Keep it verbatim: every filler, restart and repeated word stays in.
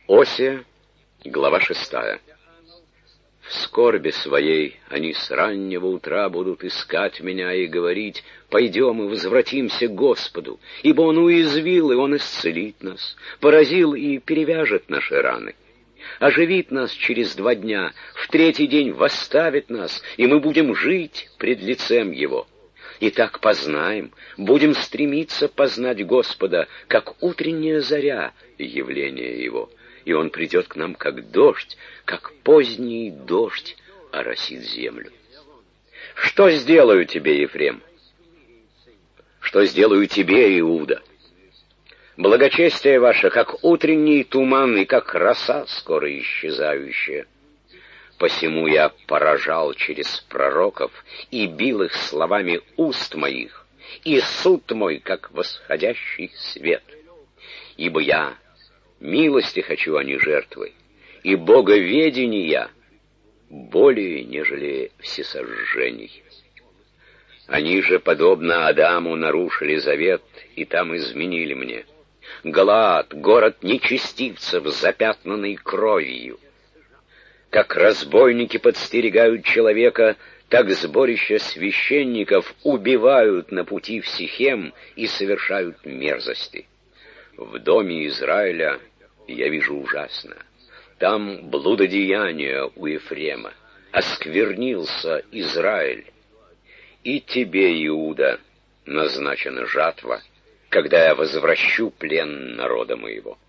Осия, глава шестая. В скорби своей они с раннего утра будут искать меня и говорить: «Пойдем и возвратимся к Господу, ибо Он уязвил, и Он исцелит нас, поразил и перевяжет наши раны, оживит нас через два дня, в третий день восставит нас, и мы будем жить пред лицем Его. Итак, познаем, будем стремиться познать Господа, как утренняя заря явление Его». И Он придет к нам, как дождь, как поздний дождь оросит землю. Что сделаю тебе, Ефрем? Что сделаю тебе, Иуда? Благочестие ваше, как утренний туман и как роса, скоро исчезающая. Посему я поражал через пророков и бил их словами уст моих, и суд мой, как восходящий свет. Ибо я милости хочу, а не жертвы, и боговедения более, нежели всесожжений. Они же, подобно Адаму, нарушили завет, и там изменили мне. Галаад, город нечестивцев, запятнанный кровью. Как разбойники подстерегают человека, так сборища священников убивают на пути в Сихем и совершают мерзости. В доме Израиля я вижу ужасно. Там блудодеяние у Ефрема. Осквернился Израиль. И тебе, Иуда, назначена жатва, когда я возвращу плен народа моего.